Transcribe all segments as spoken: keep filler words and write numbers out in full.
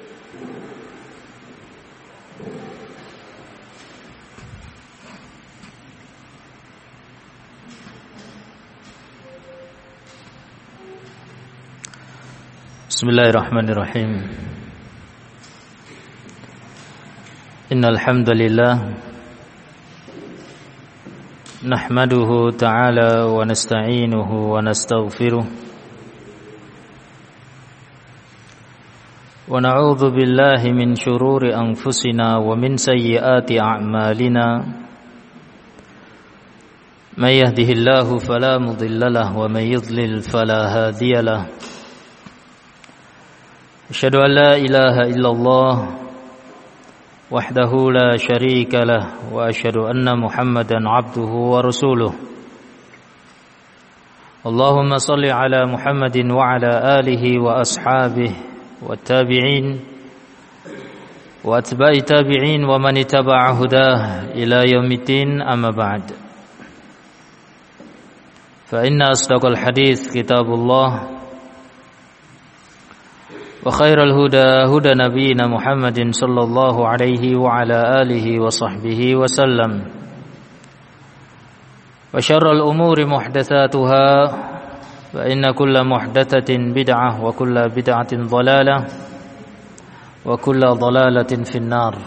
Bismillahirrahmanirrahim. Innal hamdalillah nahmaduhu ta'ala wa nasta'inuhu wa nastaghfiruh wa na'udzu billahi min shururi anfusina wa min sayyiati a'malina. May yahdihillahu fala mudilla lahu wa may yudlil fala hadiya lahu. Asyhadu an la ilaha illallah wahdahu la syarika lah wa asyhadu anna Muhammadan abduhu wa rasuluh. Allahumma salli ala Muhammadin wa ala alihi wa ashabihi wa tabi'in wa atba'i tabi'in wa man ittaba'a hudah ila yaumiddin, amma ba'd. Fa inna asdaqal hadits kitabullah wa khairal huda huda nabiyyina Muhammadin sallallahu alaihi wa ala alihi wa sahbihi wa sallam. Wa syarrul umuri muhdatsatuha wa inna kulla muhdatsatin bid'ah wa kulla bid'atin dhalalah wa kulla dhalalatin finnar.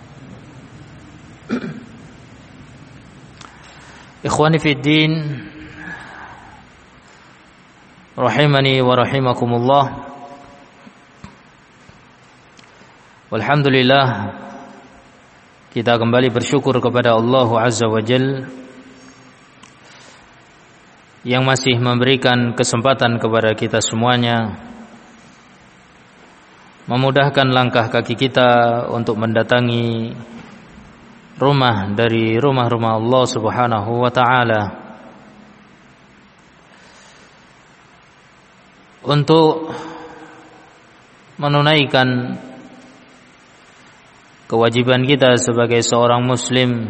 Ikhwani fid din, rahimani wa rahimakumullah. Alhamdulillah, kita kembali bersyukur kepada Allah Azza wa Jalla yang masih memberikan kesempatan kepada kita semuanya, memudahkan langkah kaki kita untuk mendatangi rumah dari rumah-rumah Allah Subhanahu wa taala untuk menunaikan kewajiban kita sebagai seorang muslim,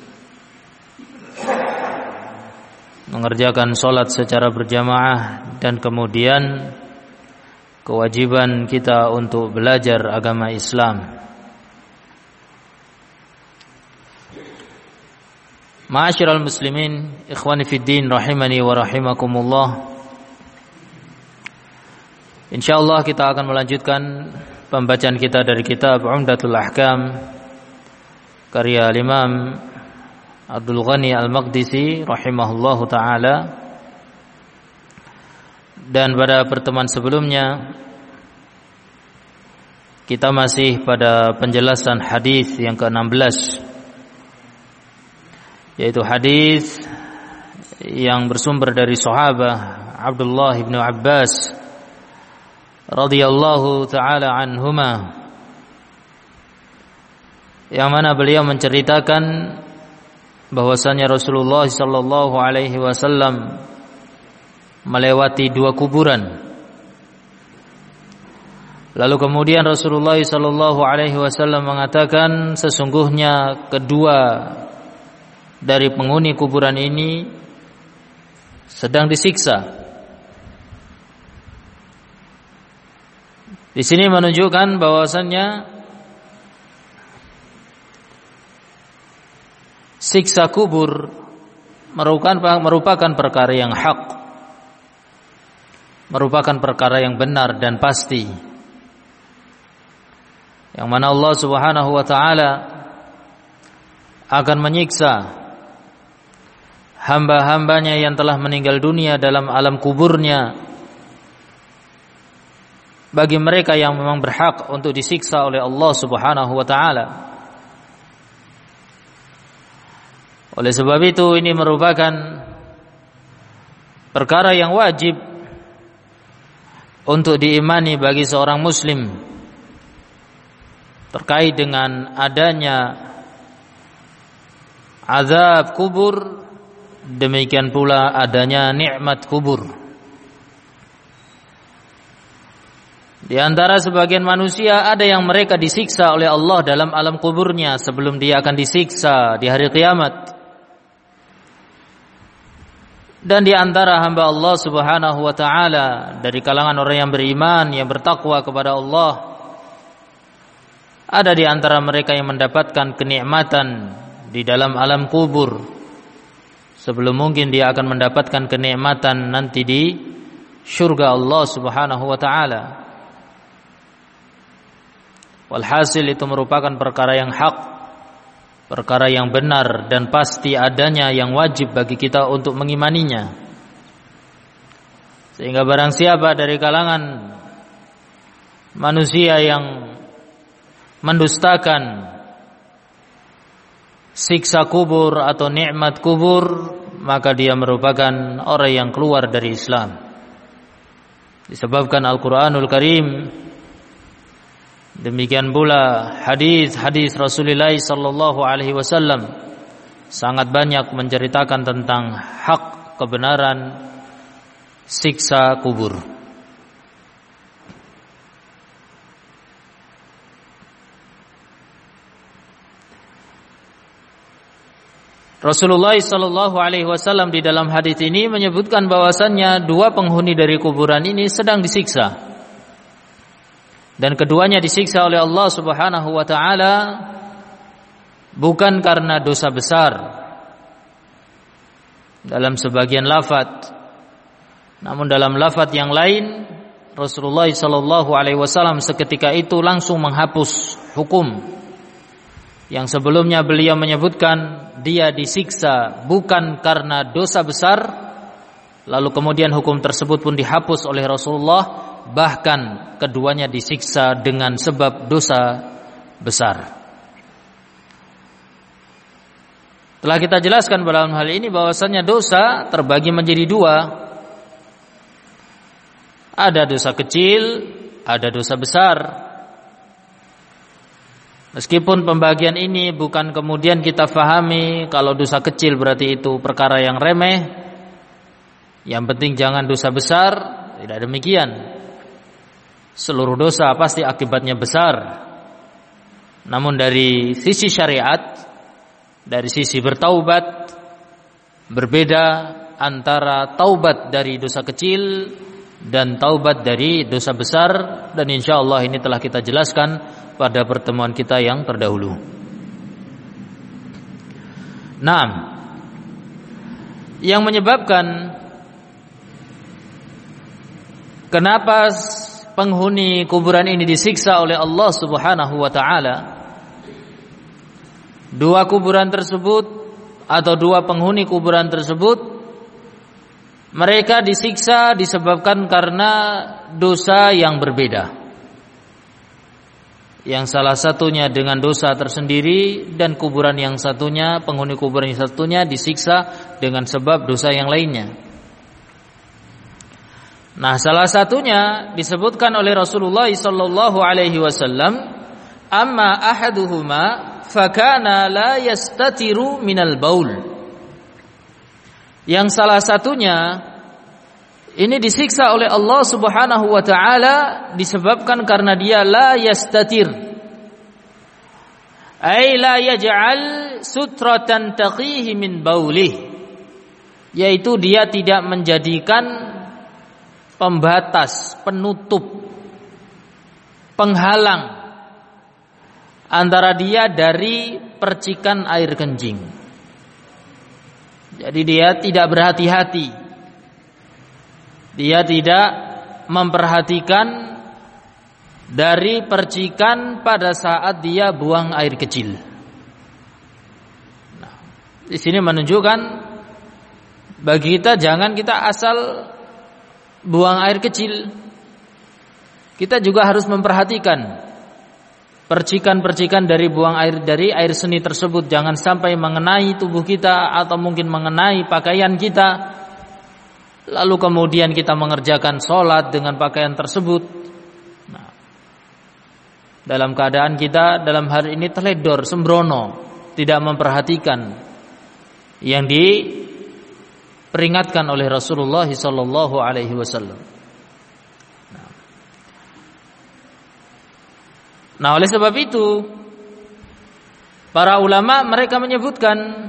mengerjakan sholat secara berjamaah, dan kemudian kewajiban kita untuk belajar agama Islam. Ma'asyiral muslimin, ikhwani fid din, rahimani wa rahimakumullah. Insyaallah kita akan melanjutkan pembacaan kita dari kitab Umdatul Ahkam karya Imam Abdul Ghani Al-Maqdisi rahimahullahu taala. Dan pada pertemuan sebelumnya kita masih pada penjelasan hadis yang ke enam belas, yaitu hadis yang bersumber dari sahabat Abdullah bin Abbas radhiyallahu ta'ala anhuma, yang mana beliau menceritakan bahwasanya Rasulullah sallallahu alaihi wasallam melewati dua kuburan. Lalu kemudian Rasulullah sallallahu alaihi wasallam mengatakan, sesungguhnya kedua dari penghuni kuburan ini sedang disiksa. Di sini menunjukkan bahwasannya siksa kubur merupakan merupakan perkara yang hak, merupakan perkara yang benar dan pasti, yang mana Allah Subhanahu wa taala akan menyiksa hamba-hambanya yang telah meninggal dunia dalam alam kuburnya, bagi mereka yang memang berhak untuk disiksa oleh Allah Subhanahu wa taala. Oleh sebab itu, ini merupakan perkara yang wajib untuk diimani bagi seorang muslim terkait dengan adanya azab kubur, demikian pula adanya nikmat kubur. Di antara sebagian manusia ada yang mereka disiksa oleh Allah dalam alam kuburnya sebelum dia akan disiksa di hari kiamat. Dan di antara hamba Allah Subhanahu wa taala dari kalangan orang yang beriman, yang bertakwa kepada Allah, Ada di antara mereka yang mendapatkan kenikmatan di dalam alam kubur sebelum mungkin dia akan mendapatkan kenikmatan nanti di surga Allah Subhanahu wa taala. Walhasil itu merupakan perkara yang hak, perkara yang benar dan pasti adanya, yang wajib bagi kita untuk mengimaninya. Sehingga barang siapa dari kalangan manusia yang mendustakan siksa kubur atau nikmat kubur, maka dia merupakan orang yang keluar dari Islam. Disebabkan Al-Qur'anul Karim, demikian pula hadis-hadis Rasulullah sallallahu alaihi wasallam sangat banyak menceritakan tentang hak kebenaran siksa kubur. Rasulullah sallallahu alaihi wasallam di dalam hadis ini menyebutkan bahwasannya dua penghuni dari kuburan ini sedang disiksa. Dan keduanya disiksa oleh Allah Subhanahu wa taala bukan karena dosa besar dalam sebagian lafaz. Namun dalam lafaz yang lain Rasulullah sallallahu alaihi wasallam seketika itu langsung menghapus hukum yang sebelumnya beliau menyebutkan dia disiksa bukan karena dosa besar, lalu kemudian hukum tersebut pun dihapus oleh Rasulullah, bahkan keduanya disiksa dengan sebab dosa besar. Telah kita jelaskan dalam hal ini bahwasannya dosa terbagi menjadi dua. Ada dosa kecil, ada dosa besar. Meskipun pembagian ini bukan kemudian kita fahami kalau dosa kecil berarti itu perkara yang remeh, yang penting jangan dosa besar, tidak demikian. Seluruh dosa pasti akibatnya besar. Namun dari sisi syariat, dari sisi bertaubat, berbeda antara taubat dari dosa kecil dan taubat dari dosa besar, dan insyaallah ini telah kita jelaskan pada pertemuan kita yang terdahulu. Naam. Yang menyebabkan kenapa penghuni kuburan ini disiksa oleh Allah Subhanahu wa taala, dua kuburan tersebut atau dua penghuni kuburan tersebut mereka disiksa disebabkan karena dosa yang berbeda. Yang salah satunya dengan dosa tersendiri, dan kuburan yang satunya, penghuni kuburan yang satunya disiksa dengan sebab dosa yang lainnya. Nah, salah satunya disebutkan oleh Rasulullah sallallahu alaihi wasallam, amma ahaduhuma fakana la yastatiru minal baul. Yang salah satunya ini disiksa oleh Allah Subhanahu wa taala disebabkan karena dia la yastatir. Ay la yaj'al sutratan taqihi min baulih. Yaitu dia tidak menjadikan pembatas, penutup, penghalang antara dia dari percikan air kencing. Jadi dia tidak berhati-hati. Dia tidak memperhatikan dari percikan pada saat dia buang air kecil. Nah, di sini menunjukkan bagi kita jangan kita asal buang air kecil. Kita juga harus memperhatikan percikan-percikan dari buang air dari air seni tersebut, jangan sampai mengenai tubuh kita atau mungkin mengenai pakaian kita. Lalu kemudian kita mengerjakan sholat dengan pakaian tersebut. Nah, dalam keadaan kita dalam hari ini teledor, sembrono, tidak memperhatikan yang diperingatkan oleh Rasulullah sallallahu alaihi wasallam. Nah, oleh sebab itu para ulama mereka menyebutkan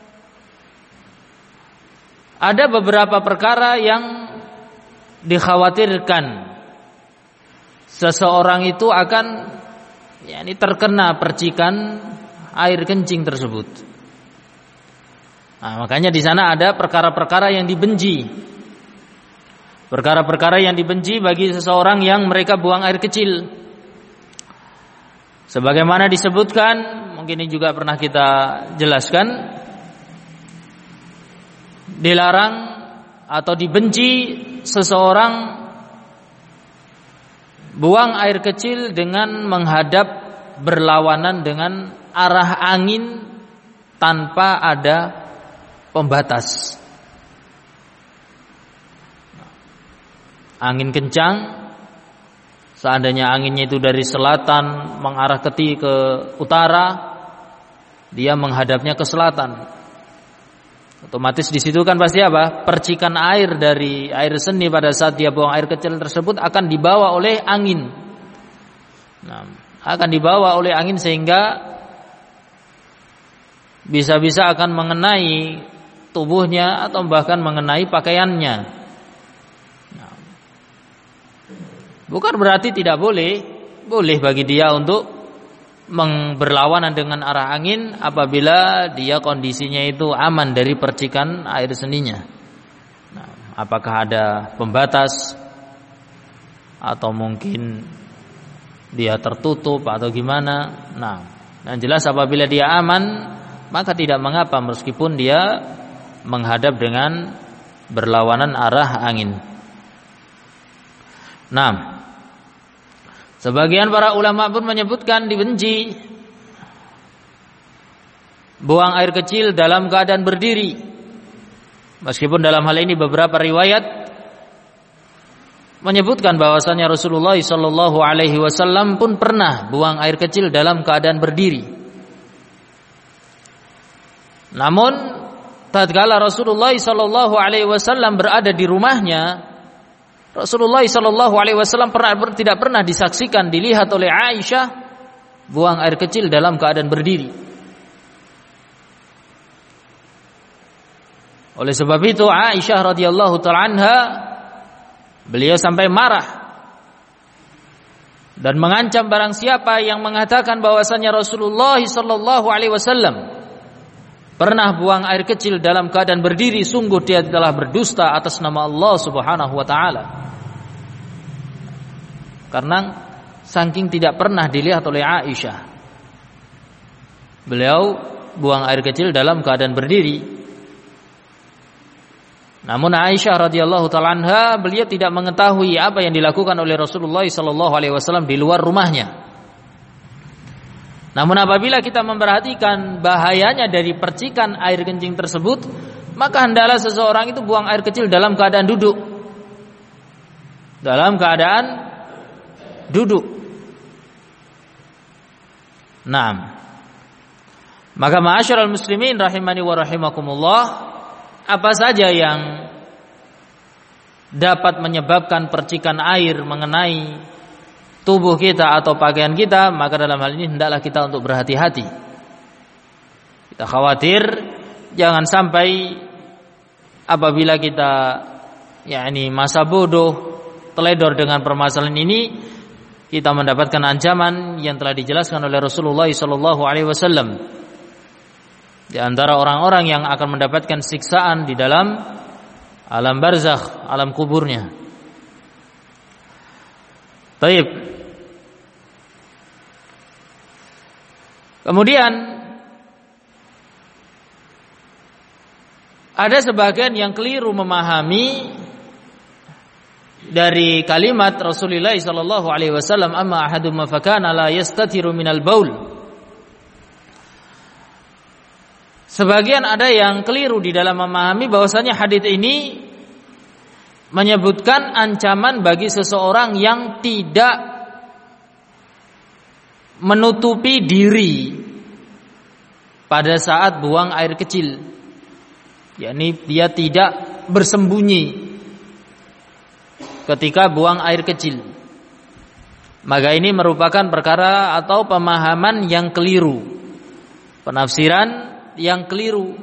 ada beberapa perkara yang dikhawatirkan seseorang itu akan yakni terkena percikan air kencing tersebut. Nah, makanya di sana ada perkara-perkara yang dibenci. Perkara-perkara yang dibenci bagi seseorang yang mereka buang air kecil. Sebagaimana disebutkan, mungkin ini juga pernah kita jelaskan, dilarang atau dibenci seseorang buang air kecil dengan menghadap berlawanan dengan arah angin tanpa ada pembatas. Angin kencang, seandainya anginnya itu dari selatan mengarah ke ke utara, dia menghadapnya ke selatan. Otomatis di situ kan pasti apa? Percikan air dari air seni pada saat dia buang air kecil tersebut akan dibawa oleh angin. Nah, akan dibawa oleh angin sehingga bisa-bisa akan mengenai tubuhnya atau bahkan mengenai pakaiannya. Nah, bukan berarti tidak boleh, boleh bagi dia untuk berlawanan dengan arah angin apabila dia kondisinya itu aman dari percikan air seninya. Nah, apakah ada pembatas atau mungkin dia tertutup atau gimana? Nah, yang jelas apabila dia aman, maka tidak mengapa meskipun dia menghadap dengan berlawanan arah angin. Nah, sebagian para ulama pun menyebutkan dibenci buang air kecil dalam keadaan berdiri. Meskipun dalam hal ini beberapa riwayat menyebutkan bahwasanya Rasulullah sallallahu alaihi wasallam pun pernah buang air kecil dalam keadaan berdiri. Namun tatkala Rasulullah sallallahu alaihi wasallam berada di rumahnya, Rasulullah sallallahu alaihi wasallam pernah tidak pernah disaksikan dilihat oleh Aisyah buang air kecil dalam keadaan berdiri. Oleh sebab itu Aisyah radhiyallahu taala anha beliau sampai marah dan mengancam barang siapa yang mengatakan bahwasanya Rasulullah sallallahu alaihi wasallam pernah buang air kecil dalam keadaan berdiri, sungguh dia telah berdusta atas nama Allah Subhanahu wa taala. Karena saking tidak pernah dilihat oleh Aisyah, beliau buang air kecil dalam keadaan berdiri. Namun Aisyah radhiyallahu taala anha beliau tidak mengetahui apa yang dilakukan oleh Rasulullah sallallahu alaihi wasallam di luar rumahnya. Namun apabila kita memperhatikan bahayanya dari percikan air kencing tersebut, maka hendaklah seseorang itu buang air kecil dalam keadaan duduk. Dalam keadaan duduk. Naam. Maka ma'asyiral muslimin rahimani wa rahimakumullah, apa saja yang dapat menyebabkan percikan air mengenai tubuh kita atau pakaian kita, maka dalam hal ini hendaklah kita untuk berhati-hati. Kita khawatir jangan sampai apabila kita yakni masa bodoh teledor dengan permasalahan ini, kita mendapatkan ancaman yang telah dijelaskan oleh Rasulullah sallallahu alaihi wasallam. Di antara orang-orang yang akan mendapatkan siksaan di dalam alam barzakh, alam kuburnya. Baik. Kemudian ada sebagian yang keliru memahami dari kalimat Rasulullah sallallahu alaihi wasallam, amma ahadum fakana la yastatiru minal baul. Sebagian ada yang keliru di dalam memahami bahwasanya hadis ini menyebutkan ancaman bagi seseorang yang tidak menutupi diri pada saat buang air kecil, yakni dia tidak bersembunyi ketika buang air kecil. Maka ini merupakan perkara atau pemahaman yang keliru, penafsiran yang keliru.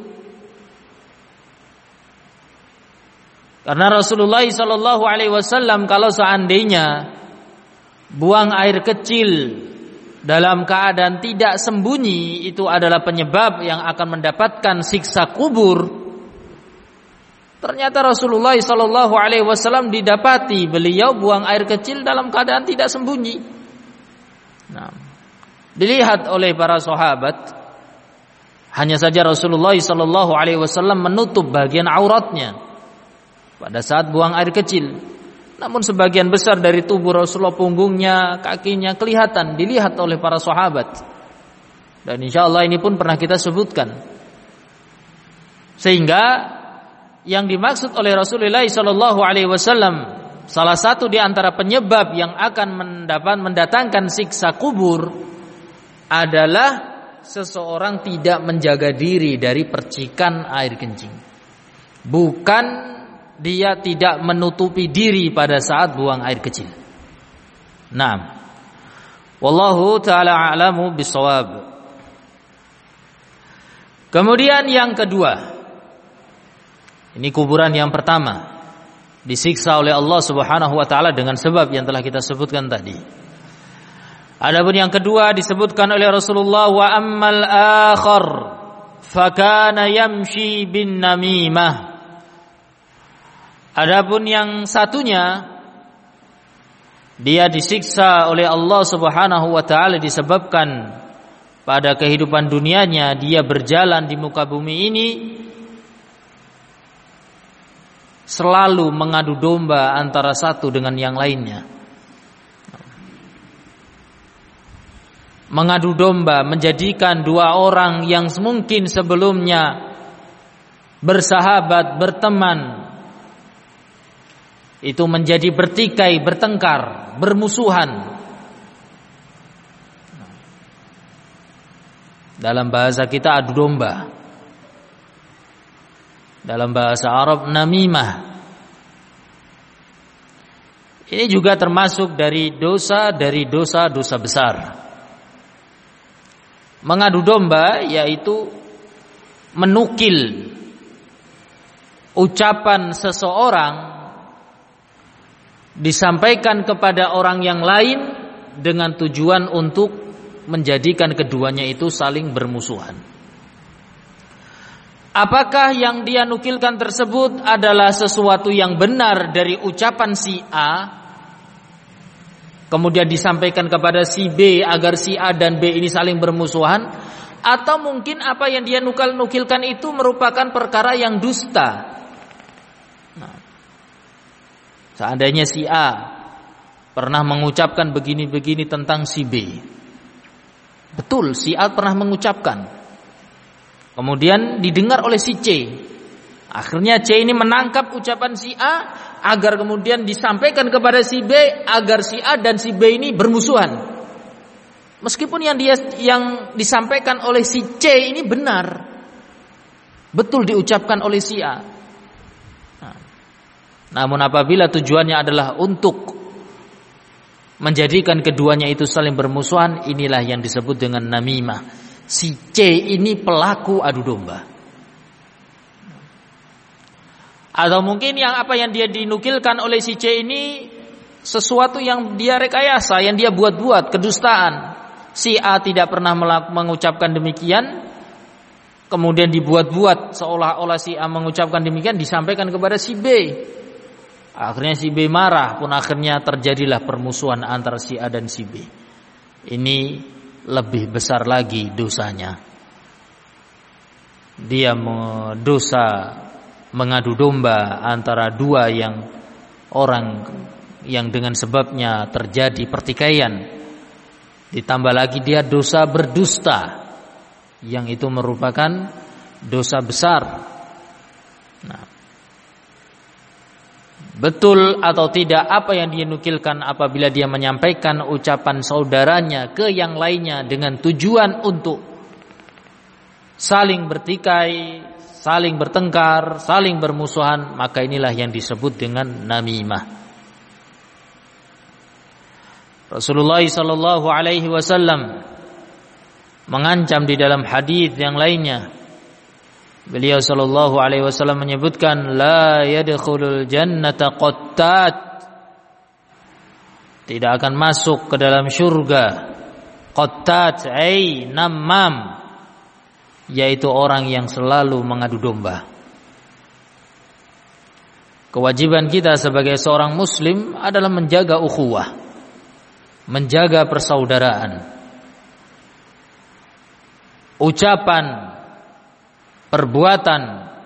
Karena Rasulullah sallallahu alaihi wasallam kalau seandainya buang air kecil dalam keadaan tidak sembunyi itu adalah penyebab yang akan mendapatkan siksa kubur, ternyata Rasulullah shallallahu alaihi wasallam didapati beliau buang air kecil dalam keadaan tidak sembunyi. Nah, dilihat oleh para sahabat, hanya saja Rasulullah shallallahu alaihi wasallam menutup bagian auratnya pada saat buang air kecil. Namun sebagian besar dari tubuh Rasulullah, punggungnya, kakinya kelihatan, dilihat oleh para sahabat. Dan insyaallah ini pun pernah kita sebutkan. Sehingga yang dimaksud oleh Rasulullah shallallahu alaihi wasallam, salah satu di antara penyebab yang akan mendapat mendatangkan siksa kubur adalah seseorang tidak menjaga diri dari percikan air kencing. Bukan dia tidak menutupi diri pada saat buang air kecil. Naam. Wallahu ta'ala a'lamu bissawab. Kemudian yang kedua, ini kuburan yang pertama, disiksa oleh Allah Subhanahu wa taala dengan sebab yang telah kita sebutkan tadi. Adapun yang kedua disebutkan oleh Rasulullah, wa ammal akhar fakana yamshi bin namimah. Adapun yang satunya, dia disiksa oleh Allah Subhanahu wa taala disebabkan pada kehidupan dunianya dia berjalan di muka bumi ini selalu mengadu domba antara satu dengan yang lainnya. Mengadu domba, menjadikan dua orang yang mungkin sebelumnya bersahabat, berteman, itu menjadi bertikai, bertengkar, bermusuhan. Dalam bahasa kita adu domba, dalam bahasa Arab namimah. Ini juga termasuk dari dosa dari dosa-dosa besar. Mengadu domba yaitu menukil ucapan seseorang disampaikan kepada orang yang lain dengan tujuan untuk menjadikan keduanya itu saling bermusuhan. Apakah yang dia nukilkan tersebut adalah sesuatu yang benar dari ucapan si A, kemudian disampaikan kepada si B agar si A dan B ini saling bermusuhan, atau mungkin apa yang dia nukil-nukilkan itu merupakan perkara yang dusta? Seandainya si A pernah mengucapkan begini-begini tentang si B. Betul, si A pernah mengucapkan. Kemudian didengar oleh si C. Akhirnya C ini menangkap ucapan si A agar kemudian disampaikan kepada si B agar si A dan si B ini bermusuhan. Meskipun yang dia yang disampaikan oleh si C ini benar, betul diucapkan oleh si A. Namun apabila tujuannya adalah untuk menjadikan keduanya itu saling bermusuhan, inilah yang disebut dengan namimah. Si C ini pelaku adu domba. Atau mungkin yang apa yang dia dinukilkan oleh si C ini sesuatu yang dia rekayasa, yang dia buat-buat, kedustaan. Si A tidak pernah mengucapkan demikian, kemudian dibuat-buat seolah-olah si A mengucapkan demikian, disampaikan kepada si B. Akhirnya si B marah, pun akhirnya terjadilah permusuhan antara si A dan si B. Ini lebih besar lagi dosanya. Dia dosa mengadu domba antara dua yang orang yang dengan sebabnya terjadi pertikaian. Ditambah lagi dia dosa berdusta, yang itu merupakan dosa besar. Nah, betul atau tidak apa yang dia nukilkan apabila dia menyampaikan ucapan saudaranya ke yang lainnya dengan tujuan untuk saling bertikai, saling bertengkar, saling bermusuhan, maka inilah yang disebut dengan namimah. Rasulullah sallallahu alaihi wasallam mengancam di dalam hadis yang lainnya. Beliau sallallahu alaihi wasallam menyebutkan la yadkhulul jannata qattat, tidak akan masuk ke dalam syurga Qattat ay namam, yaitu orang yang selalu mengadu domba. Kewajiban kita sebagai seorang muslim adalah menjaga ukhuwah, menjaga persaudaraan. Ucapan, perbuatan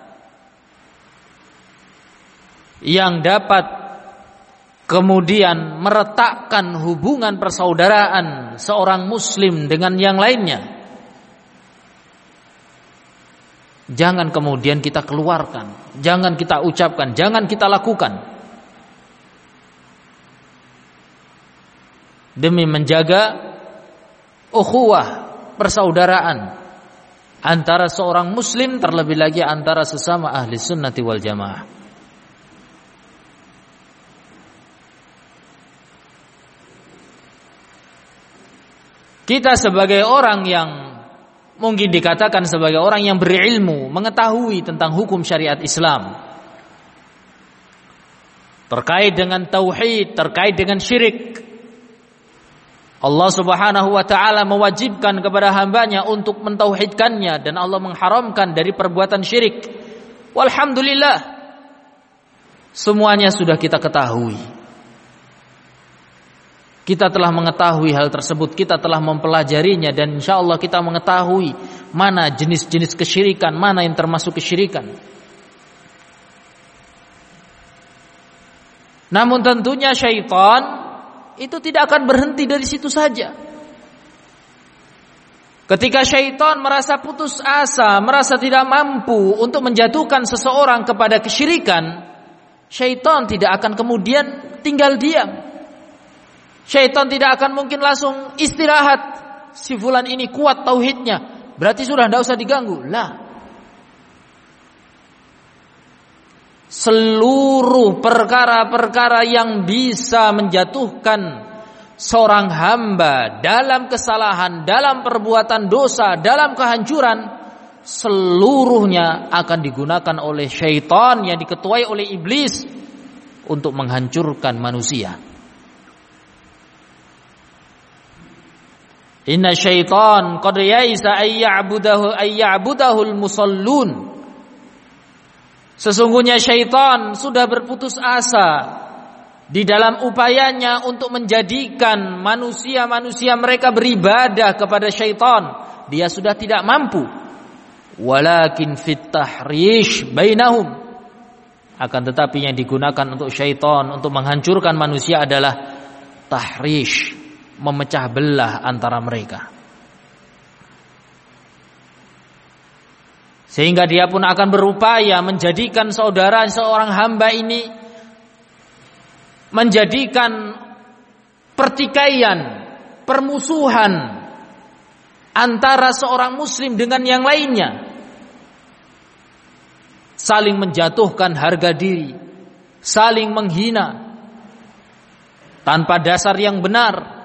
yang dapat kemudian meretakkan hubungan persaudaraan seorang muslim dengan yang lainnya, jangan kemudian kita keluarkan, jangan kita ucapkan, jangan kita lakukan, demi menjaga ukhuwah, persaudaraan antara seorang muslim, terlebih lagi antara sesama ahli sunnati wal jamaah. Kita sebagai orang yang mungkin dikatakan sebagai orang yang berilmu, mengetahui tentang hukum syariat Islam terkait dengan tauhid, terkait dengan syirik, Allah Subhanahu wa ta'ala mewajibkan kepada hambanya untuk mentauhidkannya, dan Allah mengharamkan dari perbuatan syirik. Walhamdulillah, semuanya sudah kita ketahui. Kita telah mengetahui hal tersebut, kita telah mempelajarinya, dan insya Allah kita mengetahui mana jenis-jenis kesyirikan, mana yang termasuk kesyirikan. Namun tentunya syaitan itu tidak akan berhenti dari situ saja. Ketika syaitan merasa putus asa, merasa tidak mampu untuk menjatuhkan seseorang kepada kesyirikan, syaitan tidak akan kemudian tinggal diam. Syaitan tidak akan mungkin langsung istirahat. Si fulan ini kuat tauhidnya, berarti sudah tidak usah diganggu. Lah. Seluruh perkara-perkara yang bisa menjatuhkan seorang hamba dalam kesalahan, dalam perbuatan dosa, dalam kehancuran, seluruhnya akan digunakan oleh syaitan yang diketuai oleh iblis untuk menghancurkan manusia. Inna syaitan qad yaisa ay ya'budahu ay ya'budahul musallun. Sesungguhnya syaitan sudah berputus asa di dalam upayanya untuk menjadikan manusia-manusia mereka beribadah kepada syaitan. Dia sudah tidak mampu. Walakin fit tahrish bainahum. Akan tetapi yang digunakan untuk syaitan untuk menghancurkan manusia adalah tahrish, memecah belah antara mereka. Sehingga dia pun akan berupaya menjadikan saudara seorang hamba ini menjadikan pertikaian, permusuhan antara seorang muslim dengan yang lainnya, saling menjatuhkan harga diri, saling menghina tanpa dasar yang benar.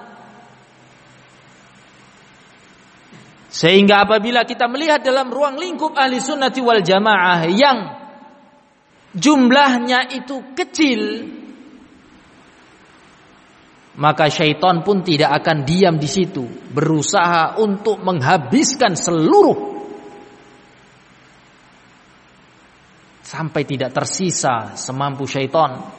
Sehingga apabila kita melihat dalam ruang lingkup ahli sunnati wal jamaah yang jumlahnya itu kecil, maka syaitan pun tidak akan diam di situ, berusaha untuk menghabiskan seluruh sampai tidak tersisa semampu syaitan.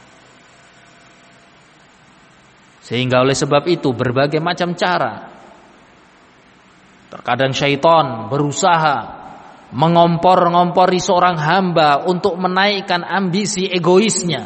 Sehingga oleh sebab itu berbagai macam cara, terkadang syaitan berusaha mengompor-ngompori seorang hamba untuk menaikkan ambisi egoisnya.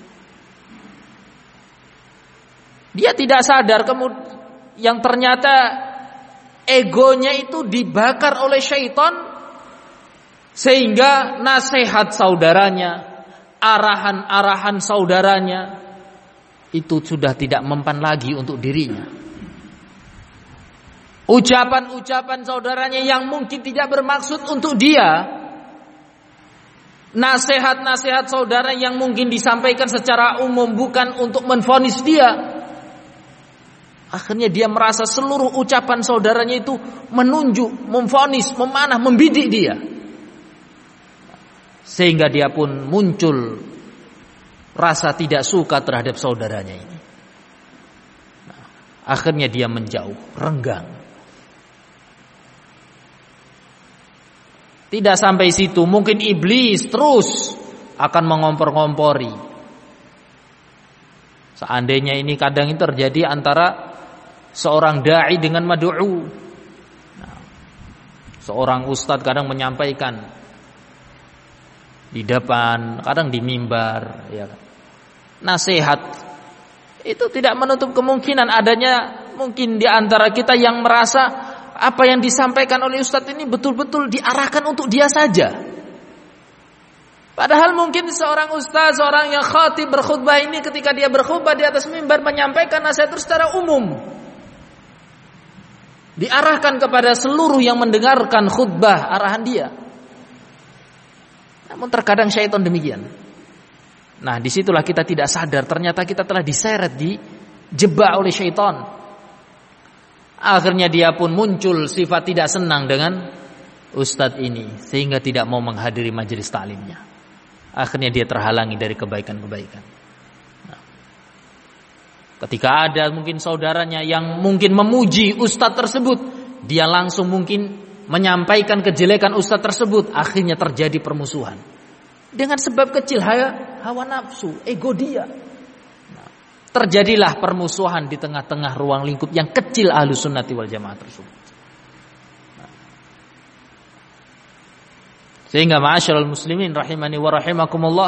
Dia tidak sadar kemudian yang ternyata egonya itu dibakar oleh syaitan, sehingga nasihat saudaranya, arahan-arahan saudaranya itu sudah tidak mempan lagi untuk dirinya. Ucapan-ucapan saudaranya yang mungkin tidak bermaksud untuk dia, nasihat-nasihat saudara yang mungkin disampaikan secara umum bukan untuk menvonis dia, akhirnya dia merasa seluruh ucapan saudaranya itu menunjuk, memvonis, memanah, membidik dia, sehingga dia pun muncul rasa tidak suka terhadap saudaranya ini. Akhirnya dia menjauh, renggang. Tidak sampai situ, mungkin iblis terus akan mengompor-ngompori. Seandainya ini kadang itu terjadi antara seorang dai dengan mad'u. Nah, seorang ustadz kadang menyampaikan di depan, kadang di mimbar, ya, nasihat. Itu tidak menutup kemungkinan adanya mungkin di antara kita yang merasa apa yang disampaikan oleh ustadz ini betul-betul diarahkan untuk dia saja. Padahal mungkin seorang ustadz, seorang yang khatib berkhutbah ini ketika dia berkhutbah di atas mimbar menyampaikan nasihat itu secara umum, diarahkan kepada seluruh yang mendengarkan khutbah arahan dia. Namun terkadang syaitan demikian. Nah, disitulah kita tidak sadar ternyata kita telah diseret, dijebak oleh syaitan. Akhirnya dia pun muncul sifat tidak senang dengan ustadz ini sehingga tidak mau menghadiri majelis taklimnya. Akhirnya dia terhalangi dari kebaikan-kebaikan. Nah, ketika ada mungkin saudaranya yang mungkin memuji ustadz tersebut, dia langsung mungkin menyampaikan kejelekan ustadz tersebut, akhirnya terjadi permusuhan. Dengan sebab kecil hawa nafsu, ego dia. Nah, terjadilah permusuhan di tengah-tengah ruang lingkup yang kecil Ahlus Sunnati wal Jamaah tersebut. Nah, sehingga ma'asyiral muslimin rahimani wa rahimakumullah,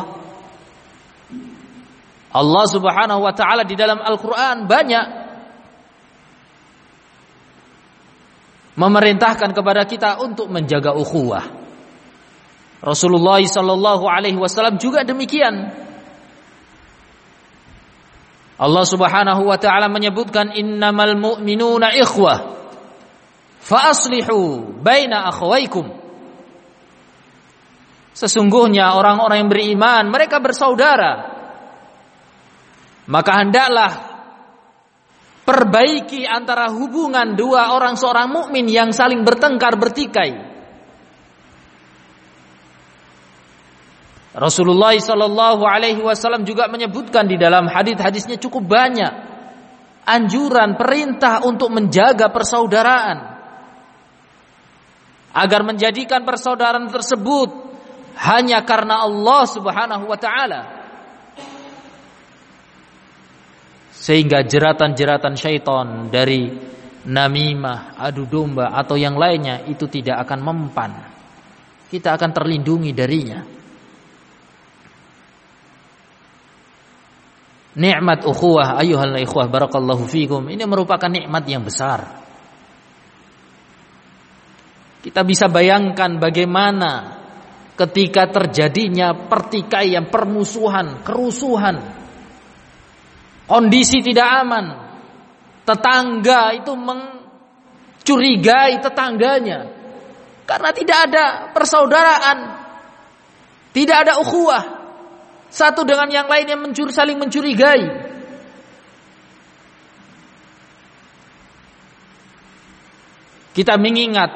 Allah Subhanahu wa taala di dalam Al-Qur'an banyak memerintahkan kepada kita untuk menjaga ukhuwah. Rasulullah sallallahu alaihi wasallam juga demikian. Allah Subhanahu wa taala menyebutkan innamal mu'minuna ikhwah fa aslihu baina akhawaykum. Sesungguhnya orang-orang yang beriman mereka bersaudara. Maka hendaklah perbaiki antara hubungan dua orang seorang mukmin yang saling bertengkar bertikai. Rasulullah sallallahu alaihi wasallam juga menyebutkan di dalam hadis-hadisnya cukup banyak anjuran perintah untuk menjaga persaudaraan agar menjadikan persaudaraan tersebut hanya karena Allah Subhanahu wa taala, sehingga jeratan-jeratan syaitan dari namimah, adu domba atau yang lainnya itu tidak akan mempan. Kita akan terlindungi darinya. Nikmat ukhuwah ayyuhal ikhwah barakallahu fikum, ini merupakan nikmat yang besar. Kita bisa bayangkan bagaimana ketika terjadinya pertikaian, permusuhan, kerusuhan, kondisi tidak aman, tetangga itu mencurigai tetangganya karena tidak ada persaudaraan, tidak ada ukhuwah, satu dengan yang lain yang mencuri, saling mencurigai. Kita mengingat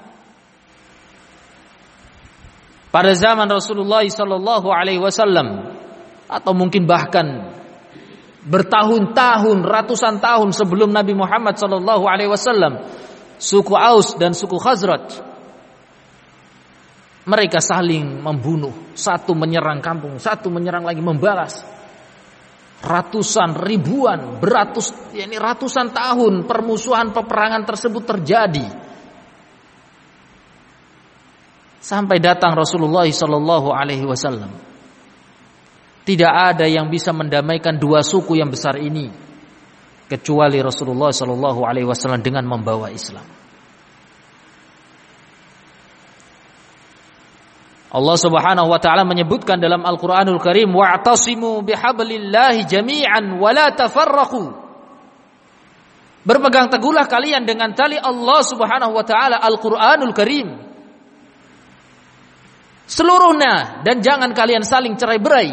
pada zaman Rasulullah sallallahu alaihi wasallam atau mungkin bahkan bertahun-tahun, ratusan tahun sebelum Nabi Muhammad sallallahu alaihi wasallam, suku Aus dan suku Khazraj mereka saling membunuh, satu menyerang kampung, satu menyerang lagi membalas. Ratusan, ribuan, beratus, yakni ratusan tahun permusuhan peperangan tersebut terjadi. Sampai datang Rasulullah sallallahu alaihi wasallam. Tidak ada yang bisa mendamaikan dua suku yang besar ini kecuali Rasulullah sallallahu alaihi wasallam dengan membawa Islam. Allah Subhanahu wa taala menyebutkan dalam Al-Qur'anul Karim, wa'tasimu bihablillahi jami'an wa la tafarraqu. Berpegang teguhlah kalian dengan tali Allah Subhanahu wa taala, Al-Qur'anul Karim, seluruhnya, dan jangan kalian saling cerai-berai.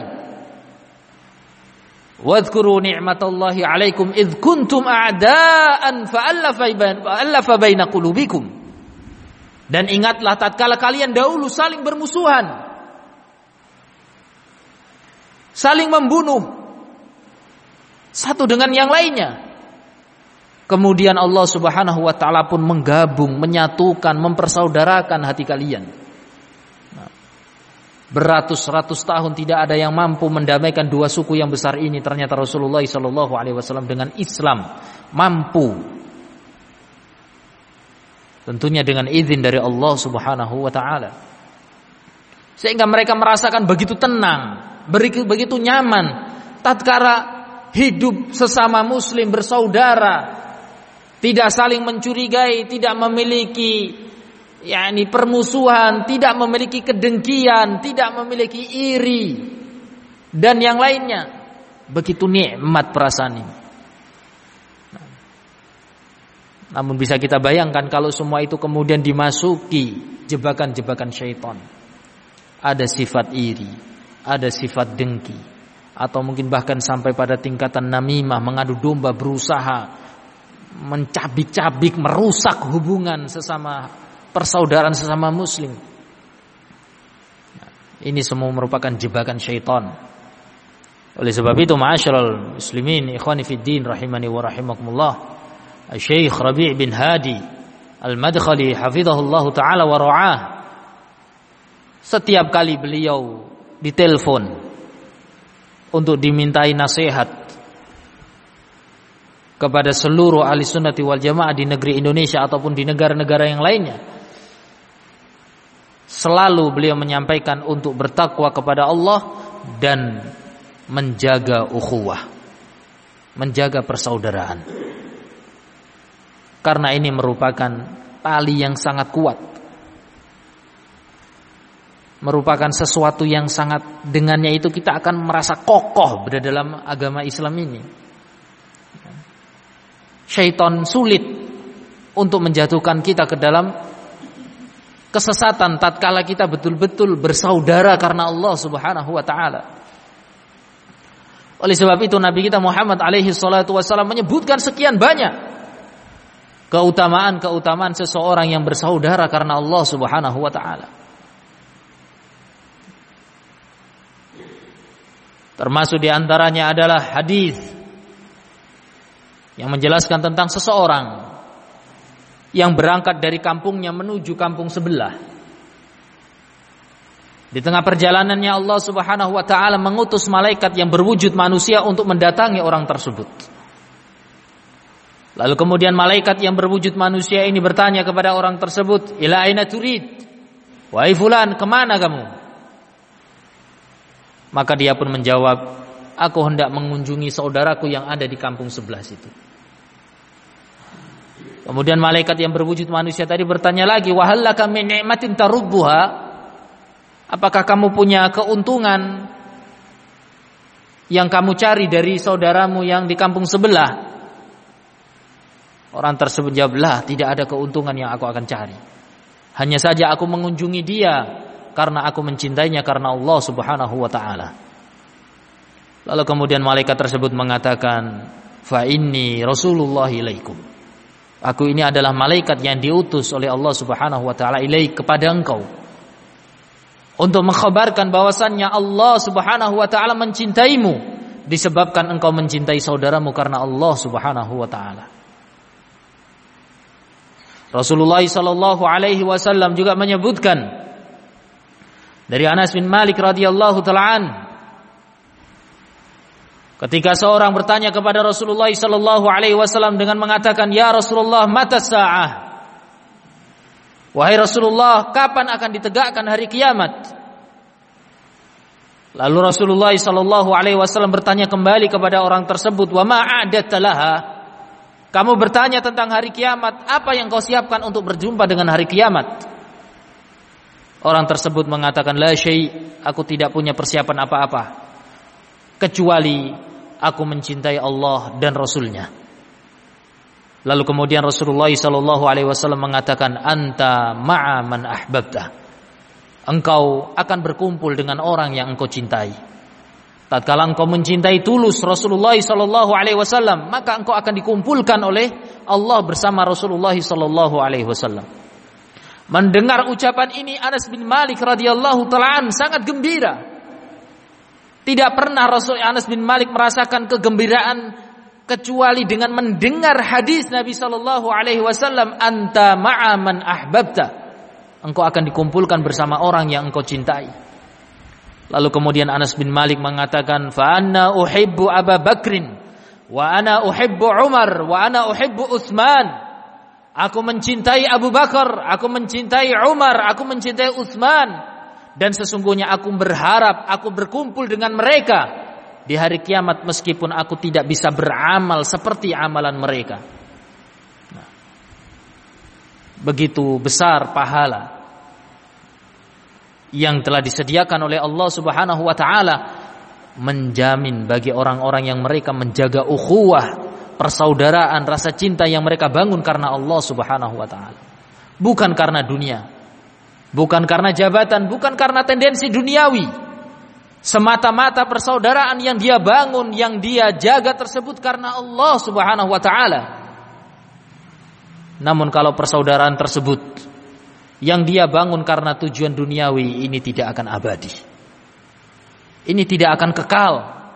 Wadhkuru ni'matallahi 'alaikum idz kuntum a'daan fa'alafa baina qulubikum. Dan ingatlah tatkala kalian dahulu saling bermusuhan, saling membunuh satu dengan yang lainnya. Kemudian Allah Subhanahu wa taala pun menggabung, menyatukan, mempersaudarakan hati kalian. Nah, beratus-ratus tahun tidak ada yang mampu mendamaikan dua suku yang besar ini. Ternyata Rasulullah shallallahu alaihi wasallam dengan Islam mampu. Tentunya dengan izin dari Allah Subhanahu wa taala. Sehingga mereka merasakan begitu tenang, begitu nyaman tatkala hidup sesama muslim bersaudara, tidak saling mencurigai, tidak memiliki yakni permusuhan, tidak memiliki kedengkian, tidak memiliki iri dan yang lainnya. Begitu nikmat perasaan ini. Namun bisa kita bayangkan kalau semua itu kemudian dimasuki jebakan-jebakan syaitan. Ada sifat iri, ada sifat dengki, atau mungkin bahkan sampai pada tingkatan namimah, mengadu domba, berusaha mencabik-cabik, merusak hubungan sesama persaudaraan sesama muslim. Ini semua merupakan jebakan syaitan. Oleh sebab itu, ma'asyiral muslimin, ikhwani fid din rahimani wa rahimakumullah, Syekh Rabi' bin Hadi Al-Madkhali hafizahullah taala wa ra'ah, setiap kali beliau ditelepon untuk dimintai nasihat kepada seluruh ahli sunnati wal jamaah di negeri Indonesia ataupun di negara-negara yang lainnya, selalu beliau menyampaikan untuk bertakwa kepada Allah dan menjaga ukhuwah, menjaga persaudaraan. Karena ini merupakan tali yang sangat kuat, merupakan sesuatu yang sangat, dengannya itu kita akan merasa kokoh berada dalam agama Islam ini. Syaitan sulit untuk menjatuhkan kita ke dalam kesesatan tatkala kita betul-betul bersaudara karena Allah Subhanahu wa taala. Oleh sebab itu Nabi kita Muhammad alaihi salatu wasallam menyebutkan sekian banyak keutamaan-keutamaan seseorang yang bersaudara karena Allah Subhanahu wa taala. Termasuk di antaranya adalah hadis yang menjelaskan tentang seseorang yang berangkat dari kampungnya menuju kampung sebelah. Di tengah perjalanannya Allah Subhanahu wa taala mengutus malaikat yang berwujud manusia untuk mendatangi orang tersebut. Lalu kemudian malaikat yang berwujud manusia ini bertanya kepada orang tersebut, "Ila aina turid?" "Wahai fulan, kemana kamu?" Maka dia pun menjawab, "Aku hendak mengunjungi saudaraku yang ada di kampung sebelah situ." Kemudian malaikat yang berwujud manusia tadi bertanya lagi, "Wa hal laka min ni'matin tarubbuha?" Apakah kamu punya keuntungan yang kamu cari dari saudaramu yang di kampung sebelah? Orang tersebut jawab, "Lah, tidak ada keuntungan yang aku akan cari. Hanya saja aku mengunjungi dia karena aku mencintainya karena Allah Subhanahu wa taala." Lalu kemudian malaikat tersebut mengatakan, "Fa inni Rasulullah ilaikum." Aku ini adalah malaikat yang diutus oleh Allah Subhanahu wa taala ilaik, kepada engkau, untuk mengkhabarkan bahwasannya Allah Subhanahu wa taala mencintaimu disebabkan engkau mencintai saudaramu karena Allah Subhanahu wa taala. Rasulullah sallallahu alaihi wasallam juga menyebutkan dari Anas bin Malik radhiyallahu taala an, ketika seorang bertanya kepada Rasulullah sallallahu alaihi wasallam dengan mengatakan, "Ya Rasulullah, mata sa'ah?" Wahai Rasulullah, kapan akan ditegakkan hari kiamat? Lalu Rasulullah sallallahu alaihi wasallam bertanya kembali kepada orang tersebut, "Wa ma a'datta laha?" Kamu bertanya tentang hari kiamat, apa yang kau siapkan untuk berjumpa dengan hari kiamat? Orang tersebut mengatakan, "La syai', aku tidak punya persiapan apa-apa kecuali aku mencintai Allah dan Rasulnya." Lalu kemudian Rasulullah sallallahu alaihi wasallam mengatakan, "Anta ma'a man ahbabta." Engkau akan berkumpul dengan orang yang engkau cintai. Tatkala engkau mencintai tulus Rasulullah sallallahu alaihi wasallam, maka engkau akan dikumpulkan oleh Allah bersama Rasulullah sallallahu alaihi wasallam. Mendengar ucapan ini, Anas bin Malik radhiyallahu taala an sangat gembira. Tidak pernah Rasul Anas bin Malik merasakan kegembiraan kecuali dengan mendengar hadis Nabi sallallahu alaihi wasallam, anta ma'a man ahbabta, engkau akan dikumpulkan bersama orang yang engkau cintai. Lalu kemudian Anas bin Malik mengatakan, fa anna uhibbu Abu Bakrin wa ana uhibbu Umar wa ana uhibbu Utsman. Aku mencintai Abu Bakar, aku mencintai Umar, aku mencintai Utsman, dan sesungguhnya aku berharap aku berkumpul dengan mereka di hari kiamat meskipun aku tidak bisa beramal seperti amalan mereka. Nah, begitu besar pahala yang telah disediakan oleh Allah Subhanahu wa taala, menjamin bagi orang-orang yang mereka menjaga ukhuwah, persaudaraan, rasa cinta yang mereka bangun karena Allah Subhanahu wa taala. Bukan karena dunia, bukan karena jabatan, bukan karena tendensi duniawi. Semata-mata persaudaraan yang dia bangun, yang dia jaga tersebut karena Allah Subhanahu wa taala. Namun kalau persaudaraan tersebut yang dia bangun karena tujuan duniawi, ini tidak akan abadi. Ini tidak akan kekal.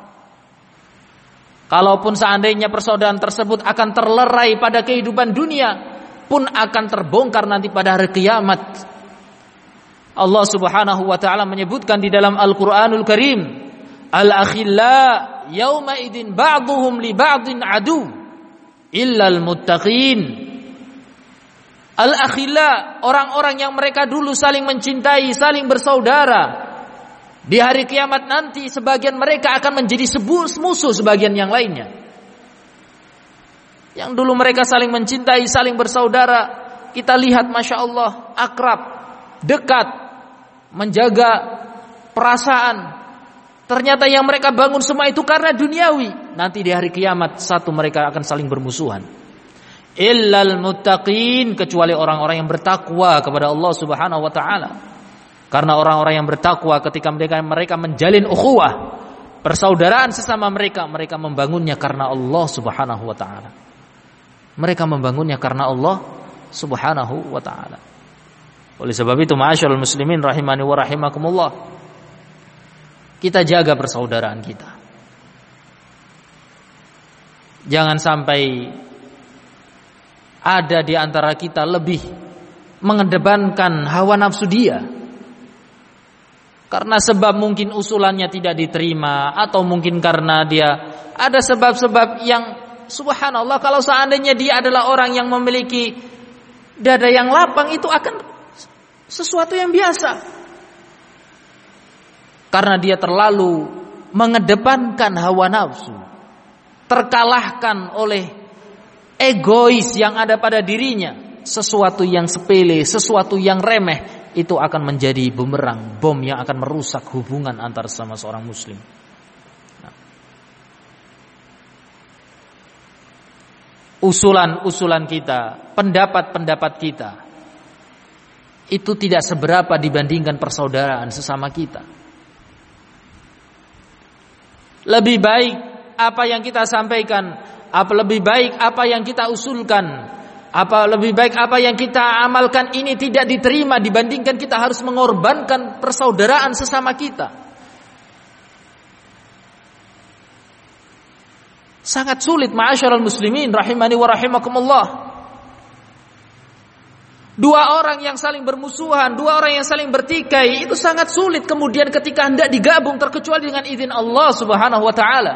Kalaupun seandainya persaudaraan tersebut akan terlerai pada kehidupan dunia, pun akan terbongkar nanti pada hari kiamat. Allah Subhanahu wa taala menyebutkan di dalam Al-Qur'anul Karim, al-akhilla yauma idzin ba'dhum li ba'dhin adu illal muttaqin. Al-akhilla, orang-orang yang mereka dulu saling mencintai, saling bersaudara, di hari kiamat nanti sebagian mereka akan menjadi musuh sebagian yang lainnya. Yang dulu mereka saling mencintai, saling bersaudara, kita lihat Masya Allah akrab, dekat, menjaga perasaan. Ternyata yang mereka bangun semua itu karena duniawi. Nanti di hari kiamat satu mereka akan saling bermusuhan. Illal muttaqin, kecuali orang-orang yang bertakwa kepada Allah Subhanahu wa taala. Karena orang-orang yang bertakwa ketika mereka mereka menjalin ukhuwah, persaudaraan sesama mereka, mereka membangunnya karena Allah Subhanahu wa taala. Mereka membangunnya karena Allah Subhanahu wa taala. Oleh sebab itu, ma'asyiral muslimin rahimani wa rahimakumullah, kita jaga persaudaraan kita. Jangan sampai ada di antara kita lebih mengedepankan hawa nafsu dia, karena sebab mungkin usulannya tidak diterima, atau mungkin karena dia ada sebab-sebab yang subhanallah, kalau seandainya dia adalah orang yang memiliki dada yang lapang, itu akan sesuatu yang biasa. Karena dia terlalu mengedepankan hawa nafsu, terkalahkan oleh egois yang ada pada dirinya. Sesuatu yang sepele, sesuatu yang remeh, itu akan menjadi bumerang, bom yang akan merusak hubungan antar sama seorang muslim. Nah, usulan-usulan kita, pendapat-pendapat kita, itu tidak seberapa dibandingkan persaudaraan sesama kita. Lebih baik apa yang kita sampaikan, apa lebih baik apa yang kita usulkan, apa lebih baik apa yang kita amalkan ini tidak diterima dibandingkan kita harus mengorbankan persaudaraan sesama kita. Sangat sulit, ma'asyiral muslimin rahimani wa rahimakumullah. Dua orang yang saling bermusuhan, dua orang yang saling bertikai, itu sangat sulit kemudian ketika hendak digabung, terkecuali dengan izin Allah Subhanahu wa taala.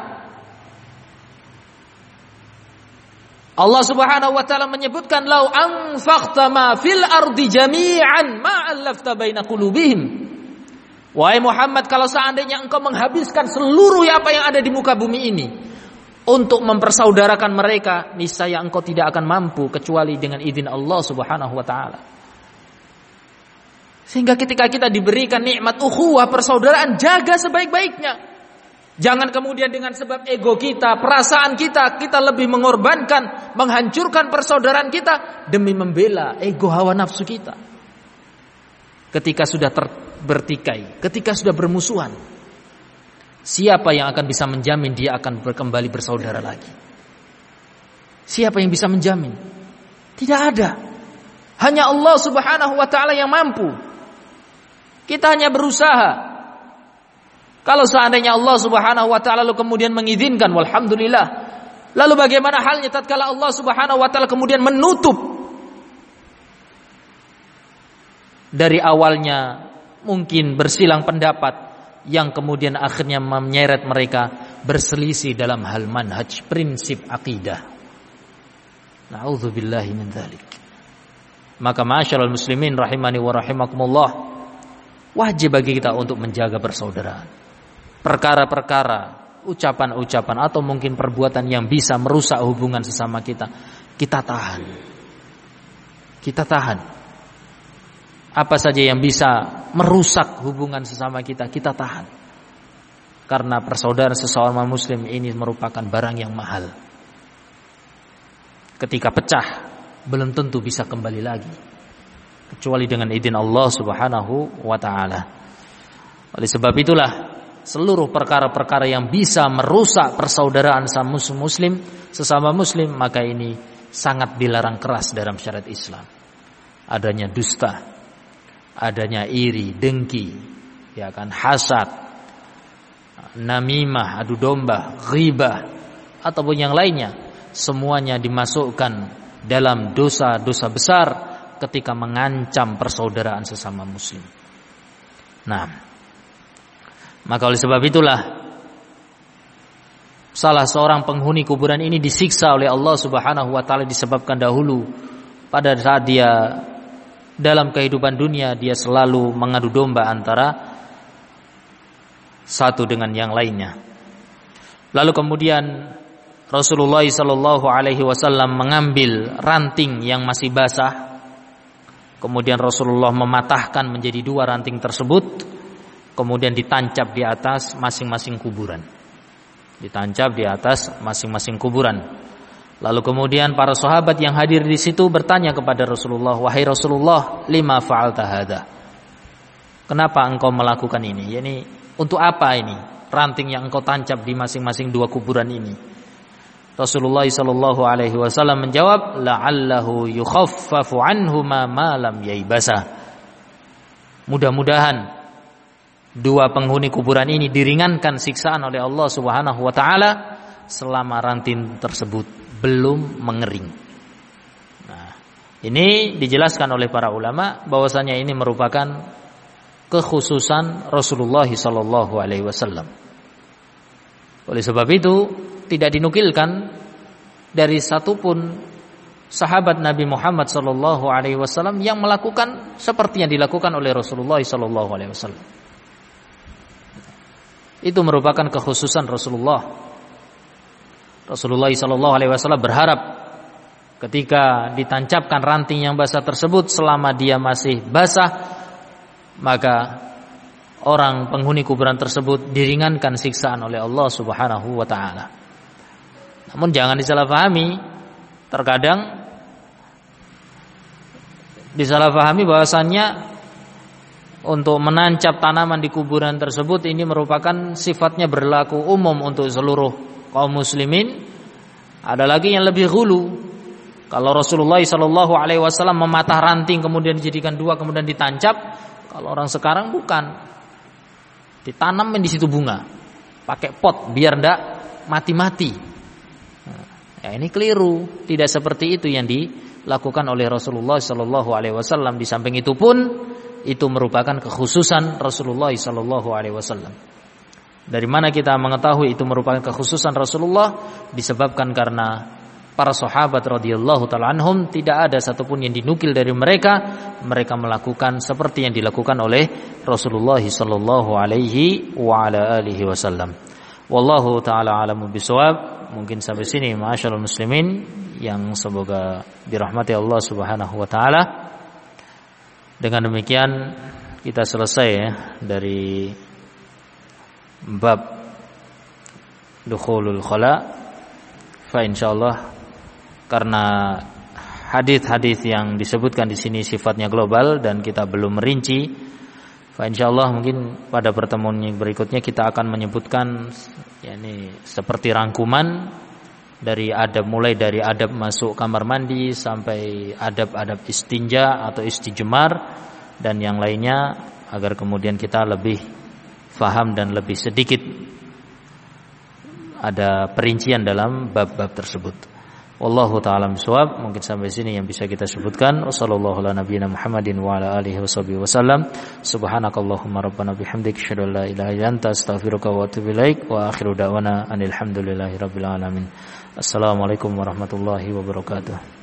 Allah Subhanahu wa taala menyebutkan, "Lau anfaqta ma fil ardi jami'an ma allafta baina qulubihim." Wahai Muhammad, kalau seandainya engkau menghabiskan seluruh apa yang ada di muka bumi ini untuk mempersaudarakan mereka, niscaya engkau tidak akan mampu kecuali dengan izin Allah Subhanahu wa taala. Sehingga ketika kita diberikan nikmat ukhuwah persaudaraan, jaga sebaik-baiknya. Jangan kemudian dengan sebab ego kita, perasaan kita, kita lebih mengorbankan, menghancurkan persaudaraan kita demi membela ego hawa nafsu kita. Ketika sudah bertikai, ketika sudah bermusuhan, siapa yang akan bisa menjamin dia akan kembali bersaudara lagi? Siapa yang bisa menjamin? Tidak ada. Hanya Allah Subhanahu wa taala yang mampu. Kita hanya berusaha. Kalau seandainya Allah Subhanahu wa taala lalu kemudian mengizinkan, walhamdulillah, Lalu bagaimana halnya tatkala Allah Subhanahu wa taala kemudian menutup dari awalnya mungkin bersilang pendapat yang kemudian akhirnya menyeret mereka berselisih dalam hal manhaj, prinsip akidah. Na'udzubillahi min dzalik. Maka ma'asyiral muslimin rahimani wa rahimakumullah, wajib bagi kita untuk menjaga persaudaraan. Perkara-perkara, ucapan-ucapan atau mungkin perbuatan yang bisa merusak hubungan sesama kita, kita tahan. Kita tahan. Apa saja yang bisa merusak hubungan sesama kita, kita tahan. Karena persaudaraan sesama muslim ini merupakan barang yang mahal. Ketika pecah, belum tentu bisa kembali lagi, kecuali dengan izin Allah Subhanahu wa taala. Oleh sebab itulah, seluruh perkara-perkara yang bisa merusak persaudaraan sesama muslim, sesama muslim, maka ini sangat dilarang keras dalam syariat Islam. Adanya dusta, adanya iri, dengki, ya kan, hasad, namimah, adu domba, ghibah, ataupun yang lainnya, semuanya dimasukkan dalam dosa-dosa besar ketika mengancam persaudaraan sesama muslim. Nah, maka oleh sebab itulah salah seorang penghuni kuburan ini disiksa oleh Allah Subhanahu wa taala disebabkan dahulu pada saat dia dalam kehidupan dunia dia selalu mengadu domba antara satu dengan yang lainnya. Lalu kemudian Rasulullah sallallahu alaihi wasallam mengambil ranting yang masih basah. Kemudian Rasulullah mematahkan menjadi dua ranting tersebut, kemudian ditancap di atas masing-masing kuburan. Ditancap di atas masing-masing kuburan. Lalu kemudian para sahabat yang hadir di situ bertanya kepada Rasulullah, "Wahai Rasulullah, lima fa'alta hadza?" Kenapa engkau melakukan ini? Yani untuk apa ini? Ranting yang engkau tancap di masing-masing dua kuburan ini. Rasulullah sallallahu alaihi wasallam menjawab, la'allahu yukhaffafu anhuma ma lam yaibasa. Mudah-mudahan dua penghuni kuburan ini diringankan siksaan oleh Allah Subhanahu wa taala selama ranting tersebut belum mengering. Nah, ini dijelaskan oleh para ulama bahwasanya ini merupakan kekhususan Rasulullah sallallahu alaihi wasallam. Oleh sebab itu tidak dinukilkan dari satupun sahabat Nabi Muhammad sallallahu alaihi wasallam yang melakukan seperti yang dilakukan oleh Rasulullah sallallahu alaihi wasallam. Itu merupakan kekhususan Rasulullah. Rasulullah sallallahu alaihi wasallam berharap ketika ditancapkan ranting yang basah tersebut selama dia masih basah, maka orang penghuni kuburan tersebut diringankan siksaan oleh Allah Subhanahu wa taala. Namun jangan disalahpahami, terkadang disalahpahami bahwasannya untuk menancap tanaman di kuburan tersebut ini merupakan sifatnya berlaku umum untuk seluruh kaum muslimin. Ada lagi yang lebih hulu. Kalau Rasulullah sallallahu alaihi wasallam mematah ranting kemudian dijadikan dua kemudian ditancap, kalau orang sekarang bukan. Ditanam di situ bunga, pakai pot biar ndak mati-mati. Nah, ya ini keliru. Tidak seperti itu yang dilakukan oleh Rasulullah sallallahu alaihi wasallam. Di samping itu pun itu merupakan kekhususan Rasulullah sallallahu alaihi wasallam. Dari mana kita mengetahui itu merupakan kekhususan Rasulullah? Disebabkan karena para sahabat radhiyallahu taala anhum tidak ada satupun yang dinukil dari mereka mereka melakukan seperti yang dilakukan oleh Rasulullah sallallahu alaihi wa ala alihi wasallam. Wallahu taala alamu bisawab. Mungkin sampai sini ma'asyiral muslimin yang semoga dirahmati Allah Subhanahu wa taala. Dengan demikian kita selesai ya dari bab dukhulul khala. Fa insyaallah, karena hadis-hadis yang disebutkan di sini sifatnya global dan kita belum merinci, fa insyaallah mungkin pada pertemuan yang berikutnya kita akan menyebutkan yakni seperti rangkuman dari adab, mulai dari adab masuk kamar mandi sampai adab-adab istinja atau istijmar dan yang lainnya, agar kemudian kita lebih faham dan lebih sedikit ada perincian dalam bab-bab tersebut. Wallahu ta'ala bishawab. Mungkin sampai sini yang bisa kita sebutkan. Wassallallahu ala nabiyyina Muhammadin wa ala alihi washabihi wasallam. Subhanakallahumma rabbana bihamdik asyhadu an la ilaha illa anta astaghfiruka wa atubu ilaik. Wa akhiru da'wana anil hamdulillahi rabbil alamin. Assalamualaikum warahmatullahi wabarakatuh.